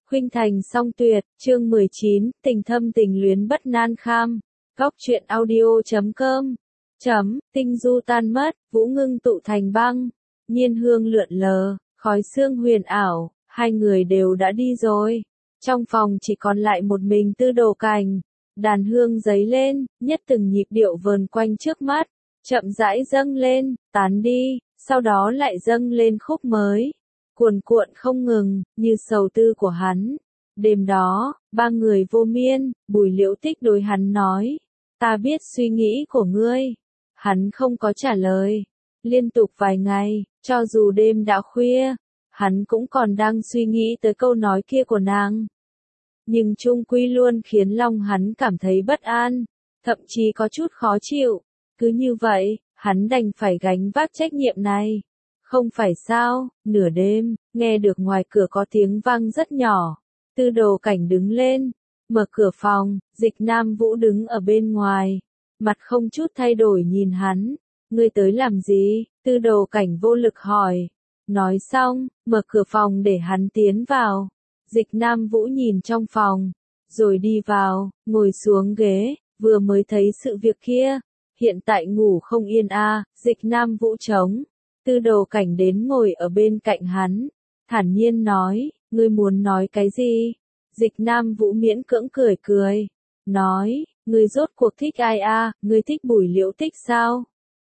Khuynh thành song tuyệt, chương 19, tình thâm tình luyến bất nan kham. Góc truyện audio.com. Tinh du tan mất, vũ ngưng tụ thành băng. Nhiên hương lượn lờ, khói sương huyền ảo, hai người đều đã đi rồi. Trong phòng chỉ còn lại một mình Tư Đồ Cảnh. Đàn hương dấy lên, nhất từng nhịp điệu vờn quanh trước mắt, chậm rãi dâng lên, tán đi, sau đó lại dâng lên khúc mới. Cuồn cuộn không ngừng, như sầu tư của hắn. Đêm đó, ba người vô miên, Bùi Liễu Tích đối hắn nói. Ta biết suy nghĩ của ngươi. Hắn không có trả lời. Liên tục vài ngày, cho dù đêm đã khuya, hắn cũng còn đang suy nghĩ tới câu nói kia của nàng. Nhưng chung quy luôn khiến lòng hắn cảm thấy bất an, thậm chí có chút khó chịu. Cứ như vậy, hắn đành phải gánh vác trách nhiệm này. Không phải sao, nửa đêm, nghe được ngoài cửa có tiếng vang rất nhỏ. Tư Đồ Cảnh đứng lên, mở cửa phòng, Dịch Nam Vũ đứng ở bên ngoài. Mặt không chút thay đổi nhìn hắn. Ngươi tới làm gì? Tư Đồ Cảnh vô lực hỏi. Nói xong, mở cửa phòng để hắn tiến vào. Dịch Nam Vũ nhìn trong phòng, rồi đi vào, ngồi xuống ghế, vừa mới thấy sự việc kia. Hiện tại ngủ không yên Dịch Nam Vũ trống. Tư Đồ Cảnh đến ngồi ở bên cạnh hắn, thản nhiên nói, ngươi muốn nói cái gì? Dịch Nam Vũ miễn cưỡng cười cười, nói, ngươi rốt cuộc thích ai ngươi thích Bùi Liễu Tích sao?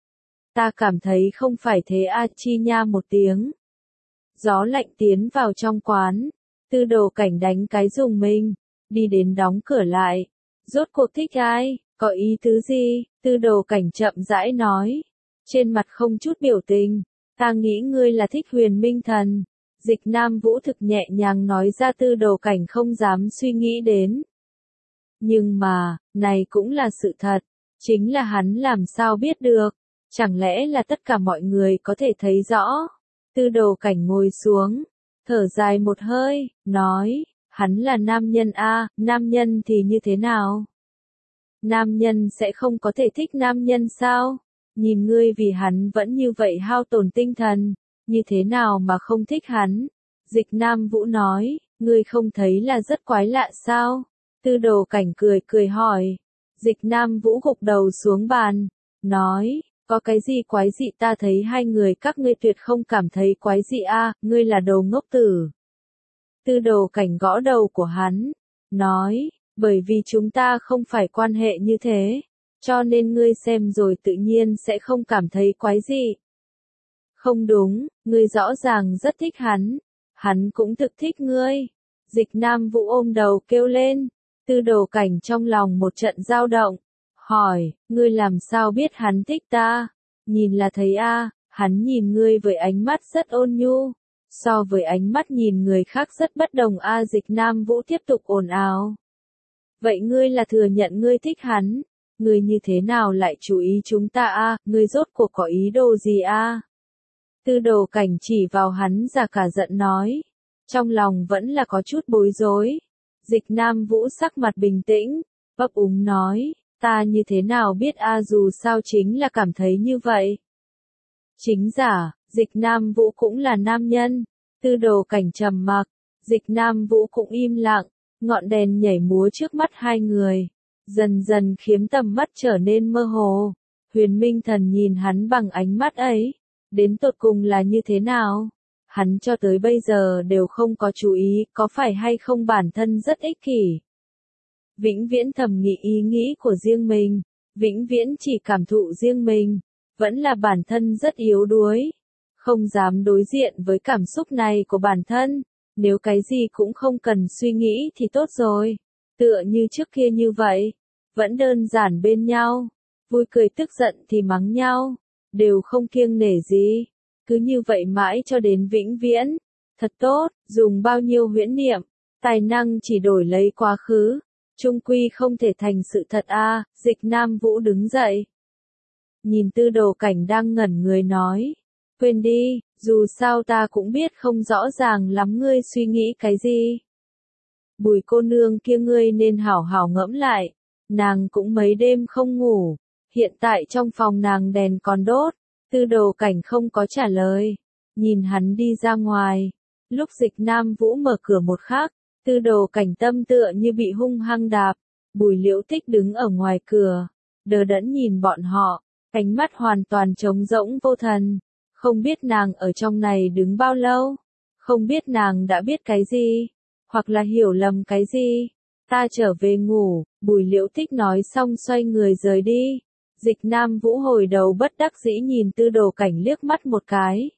Ta cảm thấy không phải thế chi nha một tiếng. Gió lạnh tiến vào trong quán, Tư Đồ Cảnh đánh cái rùng mình, đi đến đóng cửa lại. Rốt cuộc thích ai, có ý tứ gì? Tư Đồ Cảnh chậm rãi nói, trên mặt không chút biểu tình. Ta nghĩ ngươi là thích Huyền Minh Thần. Dịch Nam Vũ thực nhẹ nhàng nói ra Tư Đồ Cảnh không dám suy nghĩ đến. Nhưng mà, này cũng là sự thật. Chính là hắn làm sao biết được. Chẳng lẽ là tất cả mọi người có thể thấy rõ. Tư Đồ Cảnh ngồi xuống, thở dài một hơi, nói, hắn là nam nhân nam nhân thì như thế nào? Nam nhân sẽ không có thể thích nam nhân sao? Nhìn ngươi vì hắn vẫn như vậy hao tổn tinh thần, như thế nào mà không thích hắn? Dịch Nam Vũ nói, ngươi không thấy là rất quái lạ sao? Tư Đồ Cảnh cười cười hỏi. Dịch Nam Vũ gục đầu xuống bàn, nói, có cái gì quái dị? Ta thấy hai người các ngươi tuyệt không cảm thấy quái dị ngươi là đồ ngốc tử. Tư Đồ Cảnh gõ đầu của hắn, nói, bởi vì chúng ta không phải quan hệ như thế. Cho nên ngươi xem rồi tự nhiên sẽ không cảm thấy quái dị. Không đúng, ngươi rõ ràng rất thích hắn. Hắn cũng thực thích ngươi. Dịch Nam Vũ ôm đầu kêu lên. Tư Đồ Cảnh trong lòng một trận dao động. Hỏi, ngươi làm sao biết hắn thích ta? Nhìn là thấy hắn nhìn ngươi với ánh mắt rất ôn nhu. So với ánh mắt nhìn người khác rất bất đồng Dịch Nam Vũ tiếp tục ồn ào. Vậy ngươi là thừa nhận ngươi thích hắn. Ngươi như thế nào lại chú ý chúng ta ngươi rốt cuộc có ý đồ gì Tư Đồ Cảnh chỉ vào hắn già cả giận nói. Trong lòng vẫn là có chút bối rối. Dịch Nam Vũ sắc mặt bình tĩnh, ấp úng nói, ta như thế nào biết dù sao chính là cảm thấy như vậy. Chính giả, Dịch Nam Vũ cũng là nam nhân. Tư Đồ Cảnh trầm mặc, Dịch Nam Vũ cũng im lặng, ngọn đèn nhảy múa trước mắt hai người. Dần dần khiến tầm mắt trở nên mơ hồ. Huyền Minh Thần nhìn hắn bằng ánh mắt ấy. Đến tột cùng là như thế nào? Hắn cho tới bây giờ đều không có chú ý có phải hay không bản thân rất ích kỷ. Vĩnh viễn thầm nghĩ ý nghĩ của riêng mình. Vĩnh viễn chỉ cảm thụ riêng mình. Vẫn là bản thân rất yếu đuối. Không dám đối diện với cảm xúc này của bản thân. Nếu cái gì cũng không cần suy nghĩ thì tốt rồi. Tựa như trước kia như vậy, vẫn đơn giản bên nhau, vui cười tức giận thì mắng nhau, đều không kiêng nể gì, cứ như vậy mãi cho đến vĩnh viễn. Thật tốt, dùng bao nhiêu huyễn niệm, tài năng chỉ đổi lấy quá khứ, chung quy không thể thành sự thật Dịch Nam Vũ đứng dậy. Nhìn Tư Đồ Cảnh đang ngẩn người nói, quên đi, dù sao ta cũng biết không rõ ràng lắm ngươi suy nghĩ cái gì. Bùi cô nương kia ngươi nên hảo hảo ngẫm lại, nàng cũng mấy đêm không ngủ, hiện tại trong phòng nàng đèn còn đốt. Tư Đồ Cảnh không có trả lời, nhìn hắn đi ra ngoài. Lúc Dịch Nam Vũ mở cửa một khắc, Tư đồ cảnh tâm tựa như bị hung hăng đạp, Bùi Liễu Tích đứng ở ngoài cửa, đờ đẫn nhìn bọn họ, ánh mắt hoàn toàn trống rỗng vô thần, không biết nàng ở trong này đứng bao lâu, không biết nàng đã biết cái gì, hoặc là hiểu lầm cái gì. Ta trở về ngủ, Bùi Liễu Tích nói xong xoay người rời đi. Dịch Nam Vũ hồi đầu bất đắc dĩ nhìn Tư đồ cảnh liếc mắt một cái.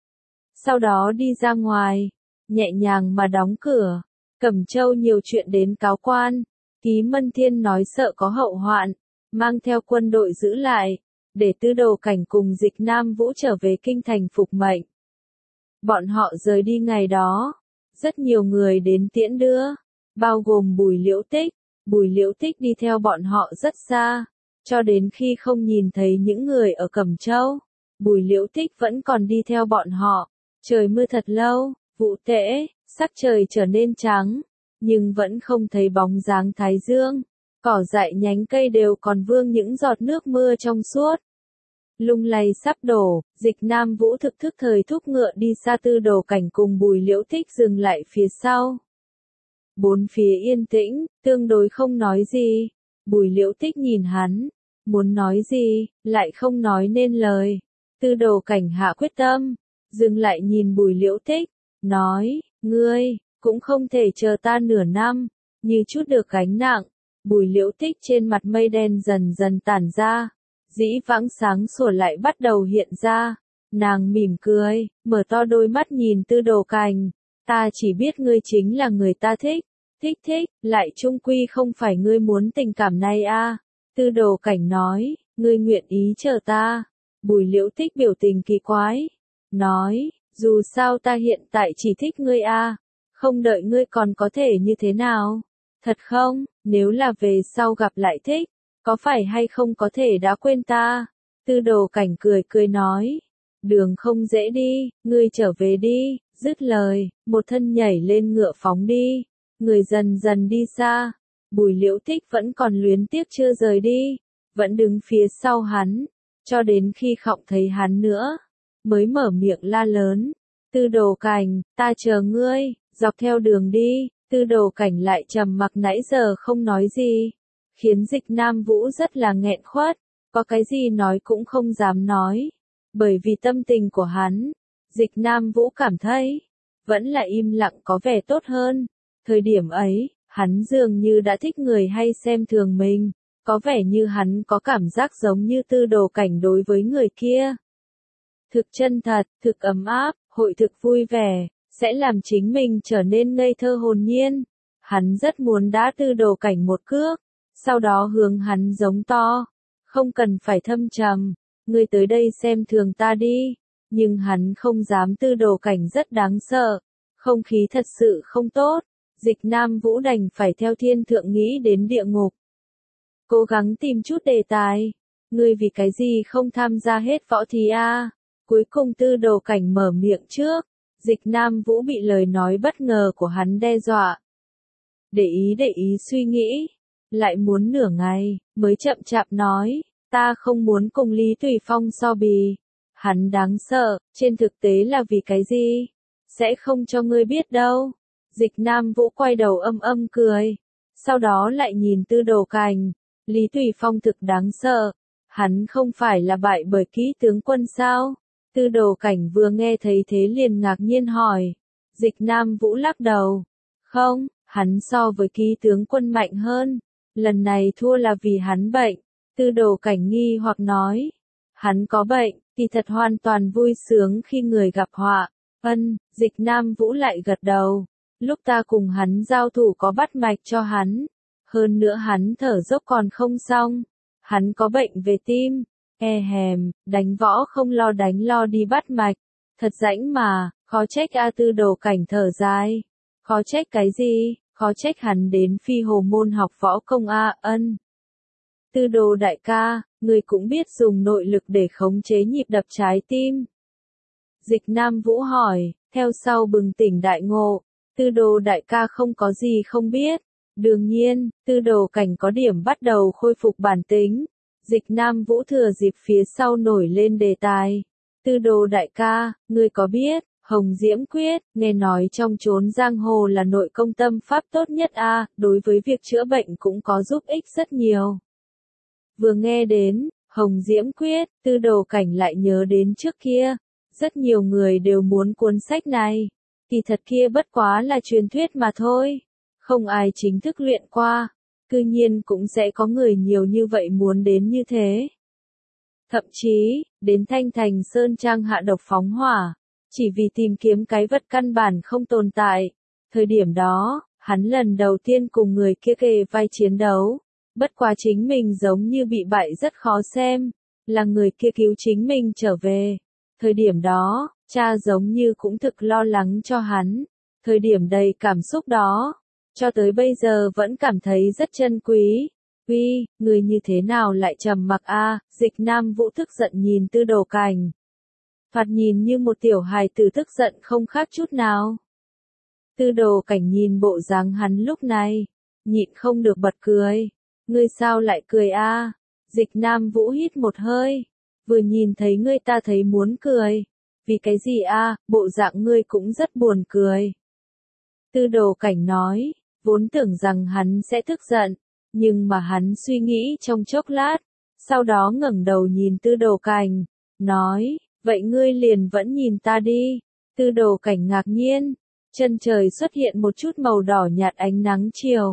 Sau đó đi ra ngoài, nhẹ nhàng mà đóng cửa. Cẩm Châu nhiều chuyện đến cáo quan, Ký Mân Thiên nói sợ có hậu hoạn, mang theo quân đội giữ lại, để Tư đồ cảnh cùng Dịch Nam Vũ trở về kinh thành phục mệnh. Bọn họ rời đi ngày đó, rất nhiều người đến tiễn đưa, bao gồm Bùi Liễu Tích. Bùi Liễu Tích đi theo bọn họ rất xa, cho đến khi không nhìn thấy những người ở Cẩm Châu. Bùi Liễu Tích vẫn còn đi theo bọn họ. Trời mưa thật lâu, vụ tễ, sắc trời trở nên trắng, nhưng vẫn không thấy bóng dáng thái dương. Cỏ dại nhánh cây đều còn vương những giọt nước mưa trong suốt. Lung lay sắp đổ, Dịch Nam Vũ thực thức thời thúc ngựa đi xa. Tư đồ cảnh cùng Bùi Liễu Tích dừng lại phía sau. Bốn phía yên tĩnh, tương đối không nói gì. Bùi Liễu Tích nhìn hắn, muốn nói gì, lại không nói nên lời. Tư đồ cảnh hạ quyết tâm, dừng lại nhìn Bùi Liễu Tích, nói, ngươi, cũng không thể chờ ta nửa năm, như chút được gánh nặng. Bùi Liễu Tích trên mặt mây đen dần dần tản ra, dĩ vãng sáng sủa lại bắt đầu hiện ra. Nàng mỉm cười, mở to đôi mắt nhìn Tư đồ cảnh, ta chỉ biết ngươi chính là người ta thích, thích, lại chung quy không phải ngươi muốn tình cảm này a. Tư đồ cảnh nói, ngươi nguyện ý chờ ta. Bùi Liễu Tích biểu tình kỳ quái, nói, dù sao ta hiện tại chỉ thích ngươi a, không đợi ngươi còn có thể như thế nào? Thật không, nếu là về sau gặp lại thích, có phải hay không có thể đã quên ta? Tư đồ cảnh cười nói, đường không dễ đi, ngươi trở về đi. Dứt lời, một thân nhảy lên ngựa phóng đi, người dần dần đi xa. Bùi Liễu Tích vẫn còn luyến tiếc chưa rời đi, vẫn đứng phía sau hắn, cho đến khi không thấy hắn nữa, mới mở miệng la lớn, Tư đồ cảnh, ta chờ ngươi. Dọc theo đường đi, Tư đồ cảnh lại trầm mặc nãy giờ không nói gì, khiến Dịch Nam Vũ rất là nghẹn khuất, có cái gì nói cũng không dám nói, bởi vì tâm tình của hắn. Dịch Nam Vũ cảm thấy, vẫn là im lặng có vẻ tốt hơn. Thời điểm ấy, hắn dường như đã thích người hay xem thường mình, có vẻ như hắn có cảm giác giống như Tư đồ cảnh đối với người kia. Thực chân thật, thực ấm áp, hội thực vui vẻ, sẽ làm chính mình trở nên ngây thơ hồn nhiên. Hắn rất muốn đá Tư đồ cảnh một cước, sau đó hướng hắn giống to, không cần phải thâm trầm, ngươi tới đây xem thường ta đi. Nhưng hắn không dám. Tư đồ cảnh rất đáng sợ, không khí thật sự không tốt. Dịch Nam Vũ đành phải theo thiên thượng nghĩ đến địa ngục, cố gắng tìm chút đề tài. Ngươi vì cái gì không tham gia hết võ thí a? Cuối cùng Tư đồ cảnh mở miệng trước. Dịch Nam Vũ bị lời nói bất ngờ của hắn đe dọa. Để ý suy nghĩ, lại muốn nửa ngày, mới chậm chạp nói, ta không muốn cùng Lý Tùy Phong so bì. Hắn đáng sợ, trên thực tế là vì cái gì? Sẽ không cho ngươi biết đâu. Dịch Nam Vũ quay đầu âm cười, sau đó lại nhìn Tư đồ cảnh, Lý Tùy Phong thực đáng sợ, hắn không phải là bại bởi Ký tướng quân sao? Tư đồ cảnh vừa nghe thấy thế liền ngạc nhiên hỏi. Dịch Nam Vũ lắc đầu, không, hắn so với Ký tướng quân mạnh hơn, lần này thua là vì hắn bệnh. Tư đồ cảnh nghi hoặc nói, hắn có bệnh, kỳ thật hoàn toàn vui sướng khi người gặp họa. Dịch Nam Vũ lại gật đầu, lúc ta cùng hắn giao thủ có bắt mạch cho hắn, hơn nữa hắn thở dốc còn không xong, hắn có bệnh về tim, đánh võ không lo đánh lo đi bắt mạch, thật rãnh mà, khó trách a. Tư đồ cảnh thở dài, khó trách cái gì, khó trách hắn đến Phi Hồ môn học võ công a. Tư đồ đại ca, người cũng biết dùng nội lực để khống chế nhịp đập trái tim. Dịch Nam Vũ hỏi, theo sau bừng tỉnh đại ngộ, Tư đồ đại ca không có gì không biết. Đương nhiên, Tư đồ cảnh có điểm bắt đầu khôi phục bản tính. Dịch Nam Vũ thừa dịp phía sau nổi lên đề tài. Tư đồ đại ca, ngươi có biết, Hồng Diễm Quyết, nghe nói trong chốn giang hồ là nội công tâm pháp tốt nhất a, đối với việc chữa bệnh cũng có giúp ích rất nhiều. Vừa nghe đến Hồng Diễm Quyết, Tư Đồ Cảnh lại nhớ đến trước kia, rất nhiều người đều muốn cuốn sách này, kỳ thật kia bất quá là truyền thuyết mà thôi, không ai chính thức luyện qua, cư nhiên cũng sẽ có người nhiều như vậy muốn đến như thế. Thậm chí, đến Thanh Thành Sơn Trang hạ độc phóng hỏa, chỉ vì tìm kiếm cái vật căn bản không tồn tại. Thời điểm đó, hắn lần đầu tiên cùng người kia kề vai chiến đấu, bất quá chính mình giống như bị bại rất khó xem, là người kia cứu chính mình trở về. Thời điểm đó, cha giống như cũng thực lo lắng cho hắn, thời điểm đầy cảm xúc đó, cho tới bây giờ vẫn cảm thấy rất chân quý. Uy, người như thế nào lại trầm mặc a? Dịch Nam Vũ tức giận nhìn Tư Đồ Cảnh. Thoạt nhìn như một tiểu hài tử tức giận không khác chút nào. Tư Đồ Cảnh nhìn bộ dáng hắn lúc này, nhịn không được bật cười. Ngươi sao lại cười a? Dịch Nam Vũ hít một hơi, vừa nhìn thấy ngươi ta thấy muốn cười. Vì cái gì a? Bộ dạng ngươi cũng rất buồn cười. Tư Đồ Cảnh nói, vốn tưởng rằng hắn sẽ tức giận, nhưng mà hắn suy nghĩ trong chốc lát, sau đó ngẩng đầu nhìn Tư Đồ Cảnh, nói, vậy ngươi liền vẫn nhìn ta đi. Tư Đồ Cảnh ngạc nhiên, chân trời xuất hiện một chút màu đỏ nhạt ánh nắng chiều.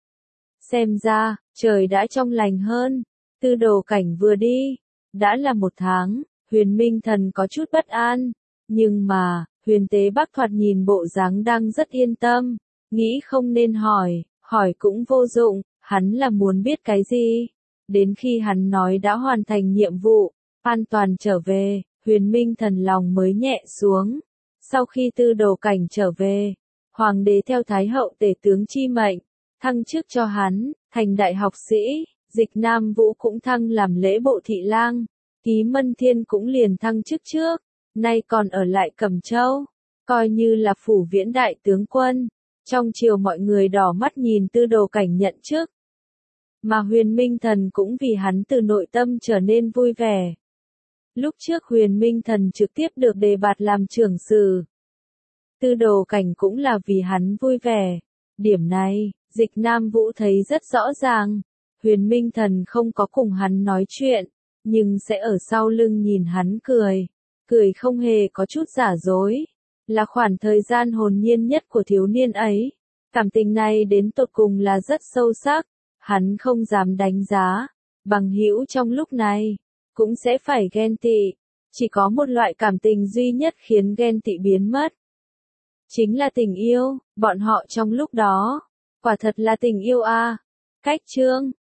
Xem ra, trời đã trong lành hơn. Tư Đồ Cảnh vừa đi, đã là 1 tháng, Huyền Minh Thần có chút bất an, nhưng mà, Huyền Tế Bắc thoạt nhìn bộ dáng đang rất yên tâm, nghĩ không nên hỏi cũng vô dụng, hắn là muốn biết cái gì. Đến khi hắn nói đã hoàn thành nhiệm vụ, an toàn trở về, Huyền Minh Thần lòng mới nhẹ xuống. Sau khi Tư Đồ Cảnh trở về, Hoàng đế theo Thái hậu tể tướng chi mệnh, thăng chức cho hắn, thành đại học sĩ, Dịch Nam Vũ cũng thăng làm lễ bộ thị lang, Ký Mân Thiên cũng liền thăng chức trước, nay còn ở lại Cẩm Châu, coi như là phủ viễn đại tướng quân. Trong triều mọi người đỏ mắt nhìn Tư Đồ Cảnh nhận chức, mà Huyền Minh Thần cũng vì hắn từ nội tâm trở nên vui vẻ. Lúc trước Huyền Minh Thần trực tiếp được đề bạt làm trưởng sử, Tư Đồ Cảnh cũng là vì hắn vui vẻ. Điểm này, Dịch Nam Vũ thấy rất rõ ràng. Huyền Minh Thần không có cùng hắn nói chuyện, nhưng sẽ ở sau lưng nhìn hắn cười. Cười không hề có chút giả dối. Là khoảng thời gian hồn nhiên nhất của thiếu niên ấy. Cảm tình này đến tột cùng là rất sâu sắc. Hắn không dám đánh giá. Bằng hữu trong lúc này, cũng sẽ phải ghen tị. Chỉ có một loại cảm tình duy nhất khiến ghen tị biến mất. Chính là tình yêu, bọn họ trong lúc đó. Quả thật là tình yêu a. Cách chương